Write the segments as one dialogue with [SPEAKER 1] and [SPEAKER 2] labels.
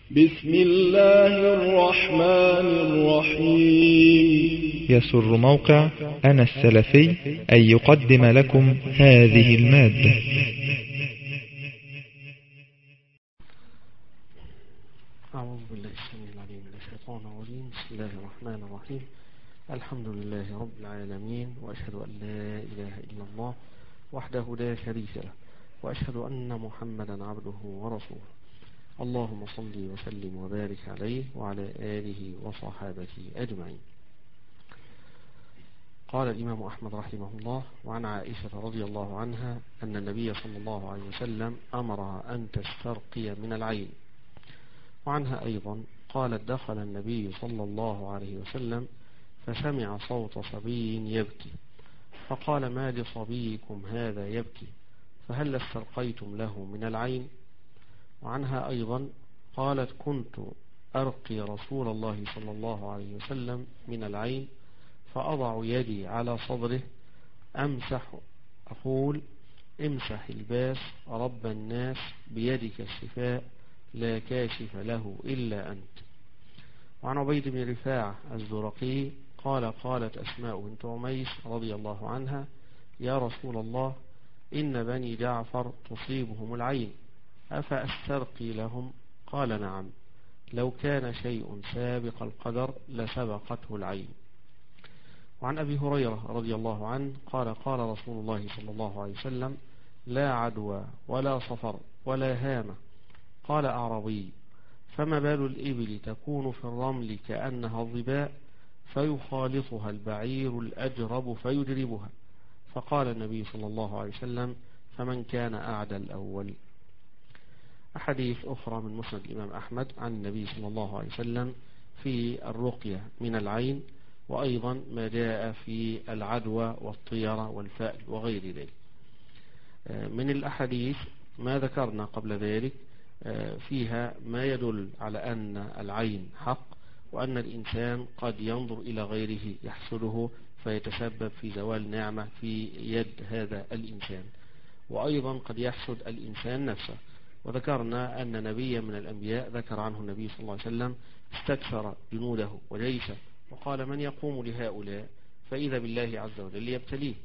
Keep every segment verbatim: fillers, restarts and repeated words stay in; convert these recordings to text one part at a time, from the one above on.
[SPEAKER 1] بسم الله الرحمن الرحيم.
[SPEAKER 2] يسر موقع أنا السلفي أن يقدم لكم هذه المادة.
[SPEAKER 3] أعوذ بالله السميع العليم من الشيطان الرجيم. بسم الله الرحمن الرحيم. الحمد لله رب العالمين، وأشهد أن لا إله إلا الله وحده لا شريك له، وأشهد أن محمدا عبده ورسوله. اللهم صل وسلم وبارك عليه وعلى آله وصحابته أجمعين. قال الإمام أحمد رحمه الله: وعن عائشة رضي الله عنها أن النبي صلى الله عليه وسلم أمرها أن تسترقي من العين. وعنها أيضا قالت: دخل النبي صلى الله عليه وسلم فسمع صوت صبي يبكي، فقال: ما لصبيكم هذا يبكي؟ فهل استرقيتم له من العين؟ وعنها أيضا قالت: كنت أرقي رسول الله صلى الله عليه وسلم من العين، فأضع يدي على صدره أمسح أقول: امسح الباس رب الناس بيدك الشفاء لا كاشف له إلا أنت. وعن عبيد بن رفاعة الزرقي قال: قالت أسماء بنت عميس رضي الله عنها: يا رسول الله، إن بني جعفر تصيبهم العين، أفأسترقي لهم؟ قال: نعم، لو كان شيء سابق القدر لسبقته العين. وعن أبي هريرة رضي الله عنه قال: قال رسول الله صلى الله عليه وسلم: لا عدوى ولا صفر ولا هامة. قال أعرابي: فما بال الإبل تكون في الرمل كأنها الظباء، فيخالطها البعير الأجرب فيجربها؟ فقال النبي صلى الله عليه وسلم: فمن كان أعدى الأول. أحاديث أخرى من مسند الإمام أحمد عن النبي صلى الله عليه وسلم في الرقية من العين، وأيضا ما جاء في العدوى والطيرة والفأل وغير ذلك. من الأحاديث ما ذكرنا قبل ذلك فيها ما يدل على أن العين حق، وأن الإنسان قد ينظر إلى غيره يحسده فيتسبب في زوال نعمة في يد هذا الإنسان، وأيضا قد يحسد الإنسان نفسه. وذكرنا أن نبيا من الأنبياء ذكر عنه النبي صلى الله عليه وسلم استكثر جنوده وجيشه، وقال: من يقوم لهؤلاء؟ فإذا بالله عز وجل يبتليه.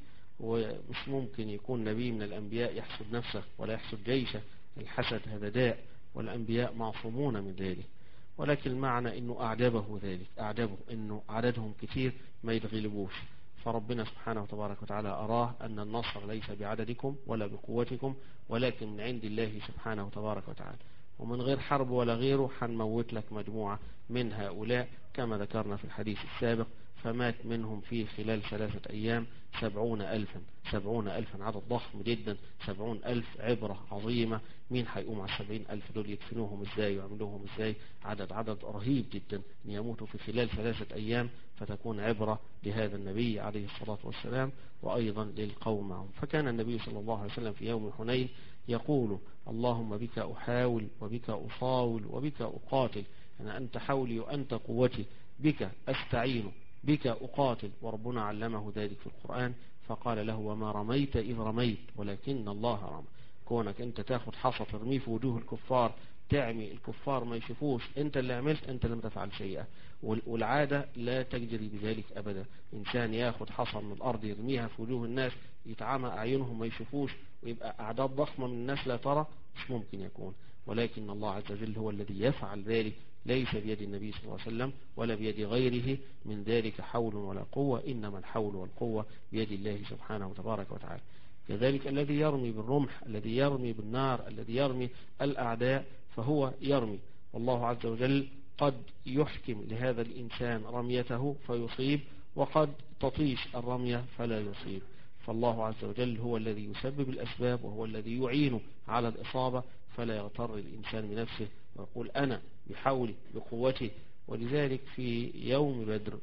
[SPEAKER 3] ومش ممكن يكون نبي من الأنبياء يحسد نفسه ولا يحسد جيشه. الحسد هذا داء، والأنبياء معصومون من ذلك، ولكن المعنى أنه أعجبه ذلك، أعجبه أنه عددهم كثير ما يتغلبوش. فربنا سبحانه وتبارك وتعالى أراه أن النصر ليس بعددكم ولا بقوتكم، ولكن من عند الله سبحانه وتبارك وتعالى، ومن غير حرب ولا غيره حنموت لك مجموعة من هؤلاء كما ذكرنا في الحديث السابق. فمات منهم في خلال ثلاثة أيام سبعون ألفا سبعون ألفا عدد ضخم جدا. سبعون ألف عبرة عظيمة. مين هيقوم على السبعين ألف دول؟ يدفنوهم ازاي ويعملوهم ازاي؟ عدد عدد رهيب جدا ان يموتوا في خلال ثلاثة أيام، فتكون عبرة لهذا النبي عليه الصلاة والسلام وأيضا للقوم معهم. فكان النبي صلى الله عليه وسلم في يوم حنين يقول: اللهم بك أحاول وبك أصاول وبك أقاتل، أنا أنت حولي وأنت قوتي، بك أستعين بك أقاتل. وربنا علمه ذلك في القرآن فقال له: وما رميت إذ رميت ولكن الله رمى. كونك أنت تاخد حصى ترميه في وجوه الكفار، تعمي الكفار ما يشوفوش، أنت اللي عملت، أنت لم تفعل شيئا. والعادة لا تجري بذلك أبدا. إنسان ياخد حصى من الأرض يرميها في وجوه الناس يتعامى أعينهم ما يشوفوش، ويبقى أعداد ضخمة من الناس لا ترى، مش ممكن يكون. ولكن الله عز وجل هو الذي يفعل ذلك، ليس بيد النبي صلى الله عليه وسلم ولا بيد غيره من ذلك حول ولا قوة، إنما الحول والقوة بيد الله سبحانه وتبارك وتعالى. كذلك الذي يرمي بالرمح، الذي يرمي بالنار، الذي يرمي الأعداء، فهو يرمي، والله عز وجل قد يحكم لهذا الإنسان رميته فيصيب، وقد تطيش الرمية فلا يصيب. فالله عز وجل هو الذي يسبب الأسباب، وهو الذي يعين على الإصابة، فلا يغتر الإنسان بنفسه ويقول أنا بحولي بقوتي. ولذلك في يوم بدر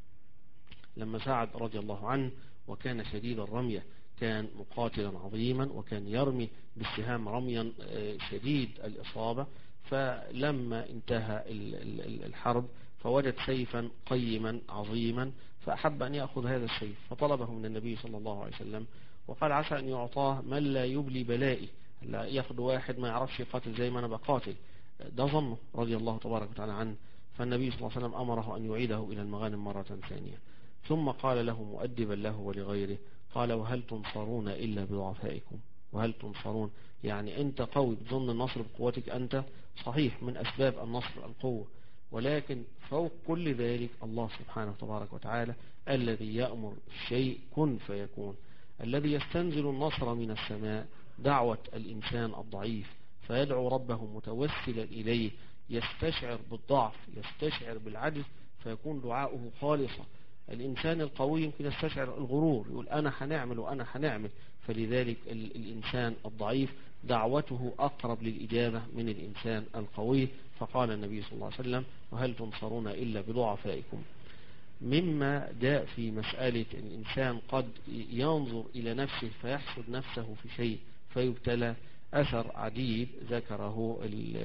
[SPEAKER 3] لما سعد رضي الله عنه وكان شديد الرمية، كان مقاتلا عظيما وكان يرمي بالسهام رميا شديد الإصابة، فلما انتهى الحرب فوجد سيفا قيما عظيما، فأحب أن يأخذ هذا السيف، فطلبه من النبي صلى الله عليه وسلم وقال: عسى أن يعطاه من لا يبلي بلائي، لا ياخد واحد ما يعرفش يقاتل زي ما أنا بقاتل، ده ظنه رضي الله تبارك وتعالى عنه. فالنبي صلى الله عليه وسلم أمره أن يعيده إلى المغانم مرة ثانية، ثم قال له مؤدبا له ولغيره، قال وهل تنصرون إلا بضعفائكم؟ وهل تنصرون يعني أنت قوي بظن النصر بقوتك أنت، صحيح من أسباب النصر القوة، ولكن فوق كل ذلك الله سبحانه تبارك وتعالى الذي يأمر الشيء كن فيكون، الذي يستنزل النصر من السماء دعوة الإنسان الضعيف فيدعو ربه متوسلا إليه، يستشعر بالضعف يستشعر بالعجز فيكون دعاؤه خالصا. الإنسان القوي يمكن يستشعر الغرور، يقول أنا هنعمل وأنا هنعمل، فلذلك الإنسان الضعيف دعوته أقرب للإجابة من الإنسان القوي. فقال النبي صلى الله عليه وسلم وهل تنصرون إلا بضعفائكم. مما جاء في مسألة الإنسان قد ينظر إلى نفسه فيحسد نفسه في شيء فيبتلى، أثر عديد ذكره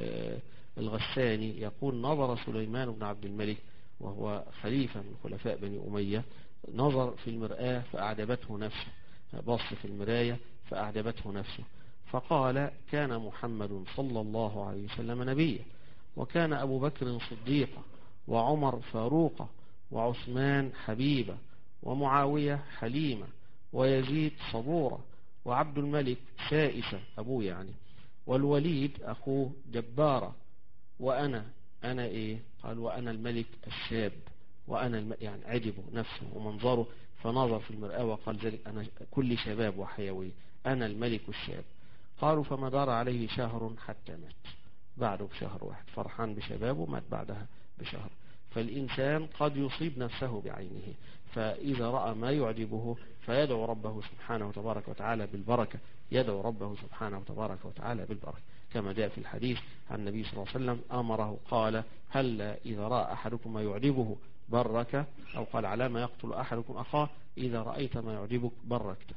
[SPEAKER 3] الغساني يقول نظر سليمان بن عبد الملك وهو خليفة من خلفاء بني أمية، نظر في المرآة فأعجبته نفسه، بص في المراية فأعجبته نفسه، فقال كان محمد صلى الله عليه وسلم نبيا، وكان أبو بكر صديقا، وعمر فاروقا، وعثمان حبيبا، ومعاوية حليما، ويزيد صبورا، وعبد الملك سائسة أبوه يعني، والوليد أخوه جبارا، وأنا أنا إيه؟ قال وأنا الملك الشاب، وأنا الم... يعني عجبه نفسه ومنظره فنظر في المرآة وقال ذلك أنا كل شباب وحيوي أنا الملك الشاب. قالوا فما دار عليه شهر حتى مات، بعده بشهر واحد فرحان بشبابه مات بعدها بشهر. فالإنسان قد يصيب نفسه بعينه، فإذا رأى ما يعجبه فيدعو ربه سبحانه وتبارك وتعالى بالبركة، يدعو ربه سبحانه وتبارك وتعالى بالبركة، كما جاء في الحديث عن النبي صلى الله عليه وسلم أمره قال هل إذا رأى أحدكم ما يعجبه برك، أو قال على ما يقتل أحدكم أخاه إذا رأيت ما يعجبك بركته.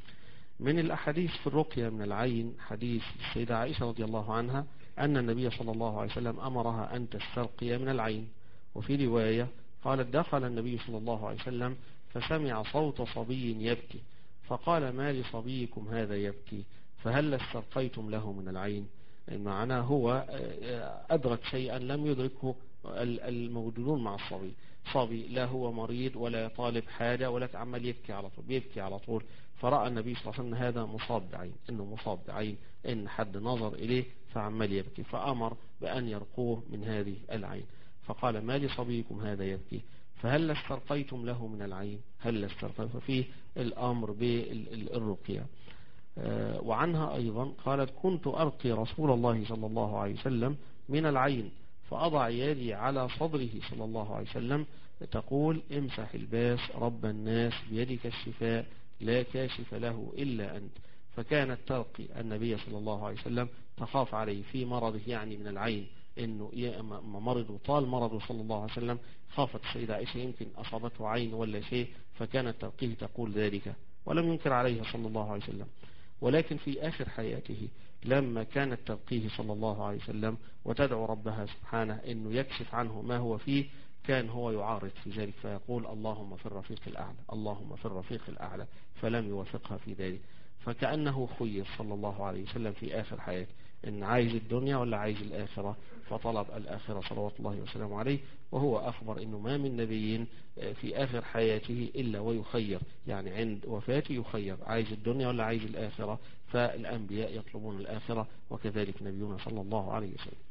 [SPEAKER 3] من الأحاديث في الرقية من العين حديث السيدة عائشة رضي الله عنها أن النبي صلى الله عليه وسلم أمرها أن تسترقي من العين. وفي رواية قالت دخل النبي صلى الله عليه وسلم فسمع صوت صبي يبكي، فقال ما لصبيكم هذا يبكي فهل استرقيتم له من العين؟ معناه هو أدرك شيئا لم يدركه الموجودون مع الصبي، صبي لا هو مريض ولا يطالب حاجة ولا عمال يبكي على طول، بيبكي على طول، فرأى النبي صلى الله عليه وسلم هذا مصاب بعين، إنه مصاب بعين، إن حد نظر إليه فعمال يبكي، فأمر بأن يرقوه من هذه العين. فقال ما لصبيكم هذا يبكي فهل استرقيتم له من العين؟ هل استرقيتم؟ فيه الأمر بالرقية. وعنها أيضا قالت كنت أرقي رسول الله صلى الله عليه وسلم من العين فأضع يدي على صدره صلى الله عليه وسلم تقول امسح الباس رب الناس بيدك الشفاء لا كاشف له إلا أنت. فكانت ترقي النبي صلى الله عليه وسلم تخاف عليه في مرضه يعني من العين، انه مرض وطال مرضه صلى الله عليه وسلم، خافت السيدة عائشة يمكن اصابته عين ولا شيء، فكانت ترقيه تقول ذلك ولم ينكر عليه صلى الله عليه وسلم. ولكن في آخر حياته لما كانت ترقيه صلى الله عليه وسلم وتدعو ربها سبحانه انه يكشف عنه ما هو فيه، كان هو يعارض في ذلك فيقول اللهم في الرفيق الأعلى، اللهم في الرفيق الأعلى، فلم يوافقها في ذلك. فكأنه خير صلى الله عليه وسلم في آخر حياته إن عايز الدنيا ولا عايز الآخرة، فطلب الآخرة صلوات الله وسلامه عليه. وهو أخبر إنه ما من نبي في آخر حياته إلا ويخير، يعني عند وفاته يخير عايز الدنيا ولا عايز الآخرة، فالأنبياء يطلبون الآخرة وكذلك نبينا صلى الله عليه وسلم.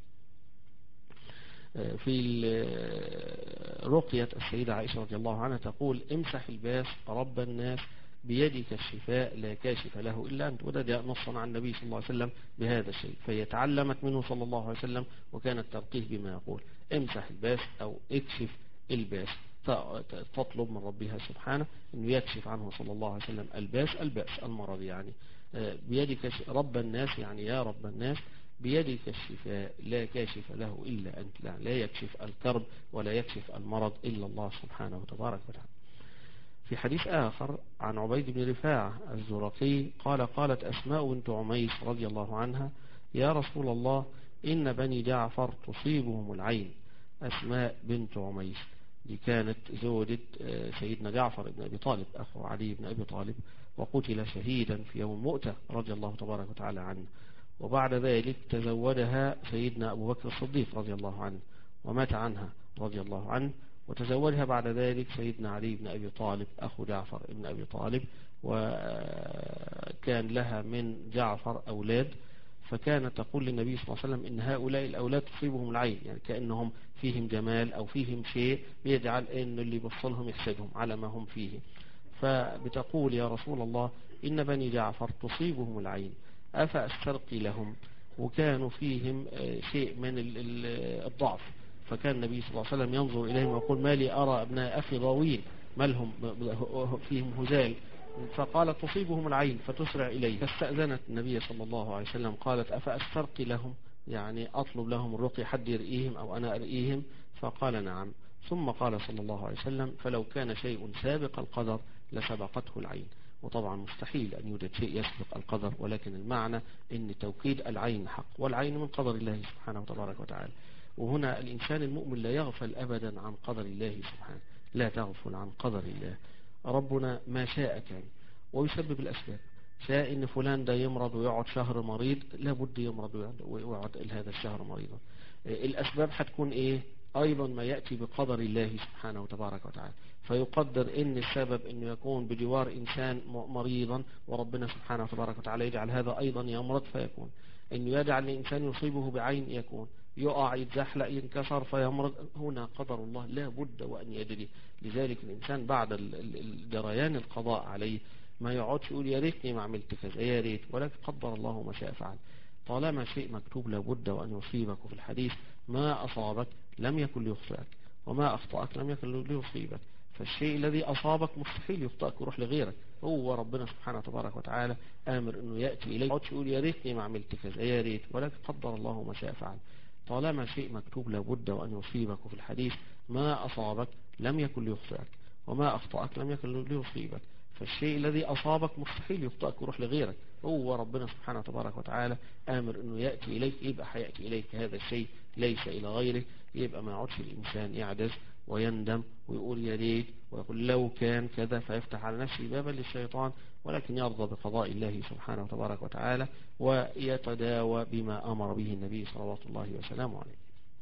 [SPEAKER 3] في رقية السيدة عائشة رضي الله عنها تقول امسح الباس رب الناس بيدك الشفاء لا كاشف له إلا أنت، وده جاء نصا عن النبي صلى الله عليه وسلم بهذا الشيء، فهي تعلمت منه صلى الله عليه وسلم وكانت ترقيه بما يقول امسح الباس أو اكشف الباس، تطلب من ربها سبحانه أنه يكشف عنه صلى الله عليه وسلم الباس، البأس المرض يعني. بيدك رب الناس يعني يا رب الناس بيدك الشفاء لا كاشف له إلا أنت، لا, لا يكشف الكرب ولا يكشف المرض إلا الله سبحانه وتبارك وتعالى. في حديث آخر عن عبيد بن رفاعة الزرقي قال قالت أسماء بنت عميس رضي الله عنها يا رسول الله إن بني جعفر تصيبهم العين. أسماء بنت عميس دي كانت زوجة سيدنا جعفر بن أبي طالب أخو علي بن أبي طالب، وقتل شهيدا في يوم مؤتة رضي الله تبارك وتعالى عنه. وبعد ذلك تزوجها سيدنا أبو بكر الصديق رضي الله عنه ومات عنها رضي الله عنه، وتزوجها بعد ذلك سيدنا علي بن أبي طالب أخو جعفر بن أبي طالب، وكان لها من جعفر أولاد، فكانت تقول للنبي صلى الله عليه وسلم إن هؤلاء الأولاد تصيبهم العين، يعني كأنهم فيهم جمال أو فيهم شيء يجعل إن اللي يبصلهم يحسدهم على ما هم فيه. فبتقول يا رسول الله إن بني جعفر تصيبهم العين أفأسترقي لهم، وكانوا فيهم شيء من الضعف، فكان النبي صلى الله عليه وسلم ينظر إليهم ويقول ما لي أرى أبناء أخي ضاوين، ما لهم فيهم هزال، فقالت تصيبهم العين فتسرع إليه، فاستأذنت النبي صلى الله عليه وسلم قالت أفأسترقي لهم، يعني أطلب لهم الرقي حد يرئيهم أو أنا أرئيهم، فقال نعم. ثم قال صلى الله عليه وسلم فلو كان شيء سابق القدر لسبقته العين. وطبعا مستحيل أن يوجد شيء يسبق القدر، ولكن المعنى أن توكيد العين حق، والعين من قدر الله سبحانه وتبارك وتعالى. وهنا الإنسان المؤمن لا يغفل أبدا عن قدر الله سبحانه، لا تغفل عن قدر الله. ربنا ما شاء كان ويسبب الأسباب، شاء إن فلان ده يمرض ويقعد شهر مريض، لابد يمرض ويقعد هذا الشهر مريضا. الأسباب هتكون إيه؟ أيضا ما يأتي بقدر الله سبحانه وتبارك وتعالى، فيقدر إن السبب إنه يكون بجوار إنسان مريضا، وربنا سبحانه وتبارك وتعالى يجعل هذا أيضا يمرض فيكون، إنه يجعل الإنسان يصيبه بعين يكون، يقع يتزحلق ينكسر فيمرض، هنا قدر الله لا بد وأن يجري. لذلك الإنسان بعد الجريان القضاء عليه ما يقعدش يقول يا ريتني ما عملت كذا يا ريت، ولكن قدر الله ما شاء فعل. طالما شيء مكتوب لابد وأن يصيبك. وفي الحديث ما أصابك لم يكن ليخطئك وما أخطأك لم يكن ليصيبك، فالشيء الذي أصابك مستحيل يخطئك ويروح لغيرك، هو ربنا سبحانه وتبارك وتعالى آمر أنه يأتي إليك، ما يقول يا ريتني ما عملت كذا يا ريت، ولكن قدر الله ما شاء فعل. طالما شيء مكتوب لابد وأن يصيبك. وفي الحديث ما أصابك لم يكن ليخطئك وما أخطأك لم يكن ليصيبك، فالشيء الذي أصابك مستحيل يخطئك ويروح لغيرك، هو ربنا سبحانه وتبارك وتعالى آمر أنه يأتي إليك، يبقى حيأتي إليك هذا الشيء ليس إلى غيره. يبقى ما يقعدش الإنسان يعجز ويندم ويقول يا ريت ويقول لو كان كذا، فيفتح على نفسه بابا للشيطان، ولكن يرضى بقضاء الله سبحانه وتبارك وتعالى ويتداوى بما أمر به النبي صلوات الله وسلامه عليه.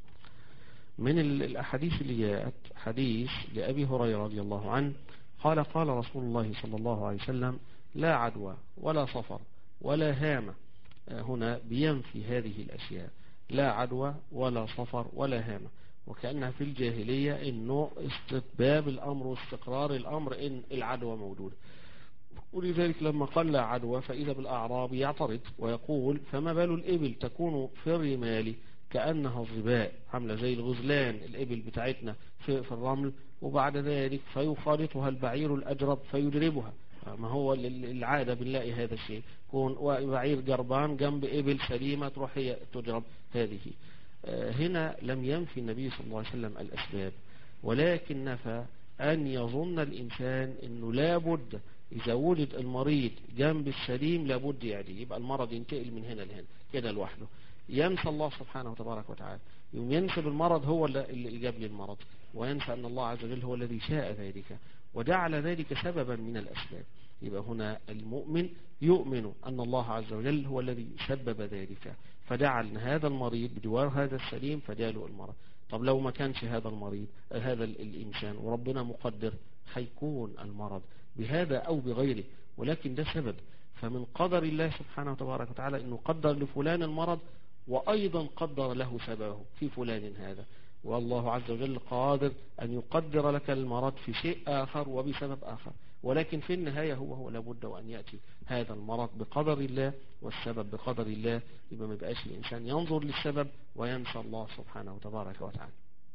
[SPEAKER 3] من الأحاديث اللي جاءت حديث لأبي هريرة رضي الله عنه قال قال رسول الله صلى الله عليه وسلم لا عدوى ولا صفر ولا هامة. هنا بينفي هذه الأشياء، لا عدوى ولا صفر ولا هامة، وكأنها في الجاهلية إنه استتباب الأمر واستقرار الأمر إن العدوى موجودة. ولذلك لما قال لا عدوى فإذا بالأعراب يعترض ويقول فما بال الإبل تكون في الرمال كأنها الظباء، عاملة زي الغزلان الإبل بتاعتنا في, في الرمل، وبعد ذلك فيخالطها البعير الأجرب فيدربها. ما هو العادة بنلاقي هذا الشيء، يكون بعير جربان جنب إبل سليمة تروح هي تجرب هذه. هنا لم ينفي النبي صلى الله عليه وسلم الأسباب، ولكن نفى أن يظن الإنسان أنه لابد إذا وجد المريض جنب السليم لابد يعدي، يبقى المرض ينتقل من هنا لهنا كده لوحده. ينسى الله سبحانه وتبارك وتعالى، يوم ينسب المرض هو اللي جاب لي المرض، وينسى أن الله عز وجل هو الذي شاء ذلك وجعل ذلك سببا من الأسباب. يبقى هنا المؤمن يؤمن أن الله عز وجل هو الذي سبب ذلك، فجعل هذا المريض بجوار هذا السليم فجاله المرض. طب لو ما كانش هذا المريض هذا الإنسان وربنا مقدر هيكون المرض بهذا أو بغيره، ولكن ده سبب. فمن قدر الله سبحانه وتبارك وتعالى أنه قدر لفلان المرض وأيضا قدر له سببه في فلان هذا، والله عز وجل قادر أن يقدر لك المرض في شيء آخر وبسبب آخر، ولكن في النهاية هو هو لابد وأن يأتي هذا المرض بقدر الله والسبب بقدر الله. يبقى ما يبقاش الإنسان ينظر للسبب وينسى الله سبحانه وتبارك وتعالى.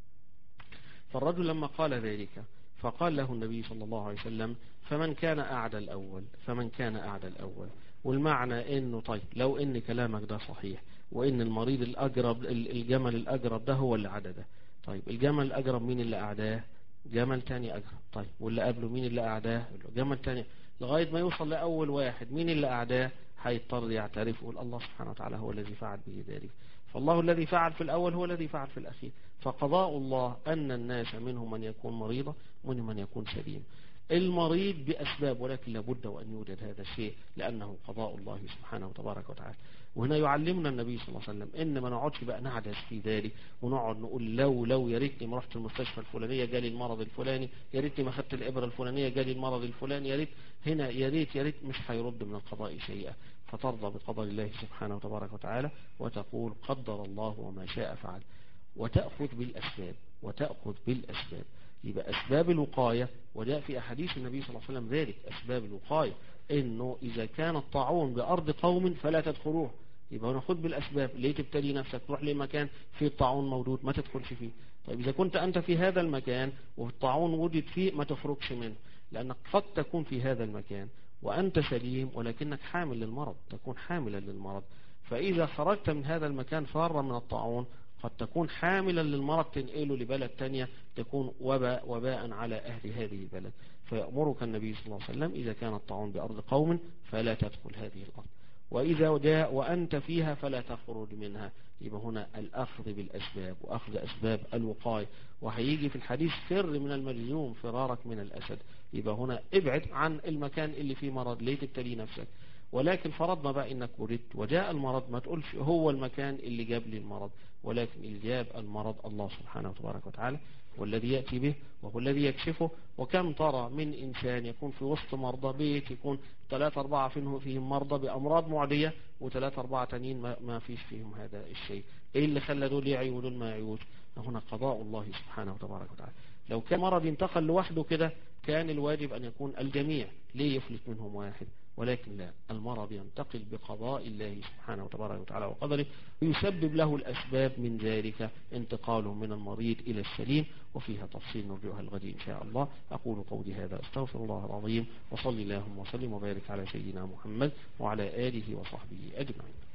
[SPEAKER 3] فالرجل لما قال ذلك فقال له النبي صلى الله عليه وسلم فمن كان أعدى الأول فمن كان أعدى الأول. والمعنى إنه طيب لو إن كلامك ده صحيح وإن المريض الأجرب الجمل الأجرب ده هو اللي عدده، طيب الجمل الأجرب مين اللي أعداه؟ جمل تاني أجرب. طيب واللي قبله مين اللي أعداه؟ جمل تاني، لغاية ما يوصل لأول واحد مين اللي أعداه؟ هيضطر يعترف ويقول الله سبحانه وتعالى هو الذي فعل به ذلك. فالله الذي فعل في الأول هو الذي فعل في الأخير. فقضاء الله أن الناس منهم من يكون مريضا ومنهم من يكون سليم. المريض بأسباب، ولكن لابد وأن يوجد هذا الشيء لأنه قضاء الله سبحانه وتبارك وتعالى. وهنا يعلمنا النبي صلى الله عليه وسلم ان ما نقعدش بقى نعدس في ذلك ونقعد نقول لو لو يا ريتني ما رحت المستشفى الفلانيه جالي المرض الفلاني، يا ريتني ما خدت الابره الفلانيه جالي المرض الفلاني، يا ريت هنا يا ريت يا ريت، مش هيرد من القضاء شيئا. فترضى بقضاء الله سبحانه وتبارك وتعالى وتقول قدر الله وما شاء فعل، وتأخذ بالأسباب وتأخذ بالأسباب. يبقى أسباب الوقاية، وجاء في أحاديث النبي صلى الله عليه وسلم ذلك أسباب الوقاية، إنه إذا كان الطاعون بأرض قوم فلا تدخلوه. يبقى هنا خذ بالأسباب. ليه تبتدي نفسك تروح لمكان فيه الطاعون موجود ما تدخلش فيه؟ طيب إذا كنت أنت في هذا المكان والطاعون وجد فيه ما تخرجش منه، لأنك قد تكون في هذا المكان وأنت سليم ولكنك حامل للمرض، تكون حاملا للمرض. فإذا خرجت من هذا المكان فارا من الطاعون قد تكون حاملا للمرض تنقله لبلد تانية تكون وباء وباء على أهل هذه البلد. فيأمرك النبي صلى الله عليه وسلم إذا كان الطاعون بأرض قوم فلا تدخل هذه الأرض، وإذا جاء وأنت فيها فلا تخرج منها. يبقى هنا الأخذ بالأسباب وأخذ أسباب الوقاية. وهيجي في الحديث فر من المجذوم فرارك من الأسد. يبقى هنا ابعد عن المكان اللي فيه مرض، ليه تبتلي نفسك؟ ولكن فرضنا بقى انك وردت وجاء المرض، ما تقولش هو المكان اللي جاب لي المرض، ولكن اللي جاب المرض الله سبحانه وتبارك وتعالى والذي يأتي به وهو الذي يكشفه. وكم ترى من إنسان يكون في وسط مرضى، بيت يكون ثلاثة أربعة فيهم مرضى بأمراض معدية وثلاثة أربعة تانيين ما, ما فيش فيهم هذا الشيء. إيه اللي خلى دول يعيوا ودول ما يعيوش؟ هنا قضاء الله سبحانه وتبارك وتعالى. لو كان مرض ينتقل لوحده كده كان الواجب أن يكون الجميع، ليه يفلت منهم واحد؟ ولكن لا، المرض ينتقل بقضاء الله سبحانه وتبارك وتعالى وقدره، ويسبب له الأسباب من ذلك انتقاله من المريض إلى السليم، وفيها تفصيل نرجوها الغد إن شاء الله. أقول قولي هذا أستغفر الله العظيم، وصلي اللهم وسلم وبارك على سيدنا محمد وعلى آله وصحبه أجمعين.